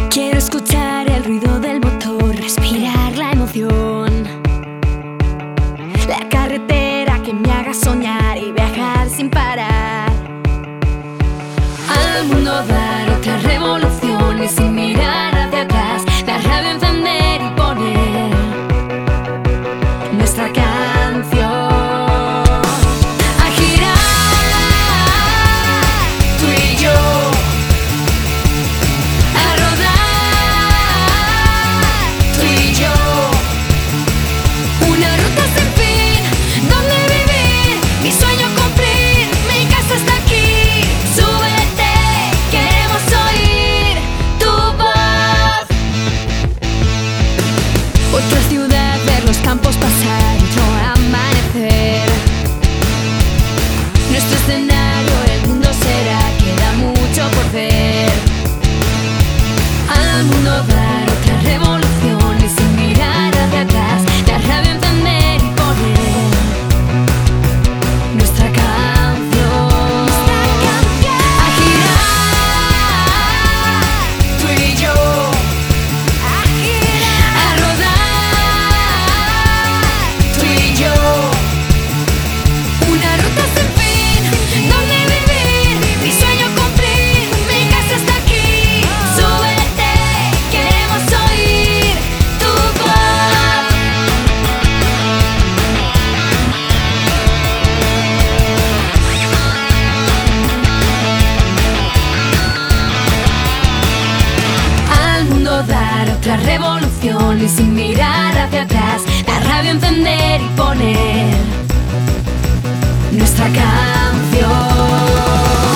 Quiero escuchar el ruido del motor, respirar la emoción, la carretera que me haga soñar y viajar sin parar. Al mundo dar otra revolución y sin mirar hacia atrás, la radio encender y poner nuestra canción. A girar, tú y yo, a rodar, tú y yo, una ruta sin fin, donde vivir, mi sueño cumplir, mi casa está aquí. Súbete, queremos oír tu voz. Otra ciudad, ver los campos pasar, otro amanecer. Nuestro escenario, el mundo será, queda mucho por ver. Al mundo dar otra revolución y sin mirar hacia atrás, la radio encender y poner nuestra canción. A girar, tú y yo, a rodar, tú y yo, una ruta sin fin, donde vivir, mi sueño cumplir, mi casa está aquí. Súbete, queremos oír tu voz. Al mundo dar otra revolución y sin mirar hacia atrás, la radio encender y poner nuestra canción.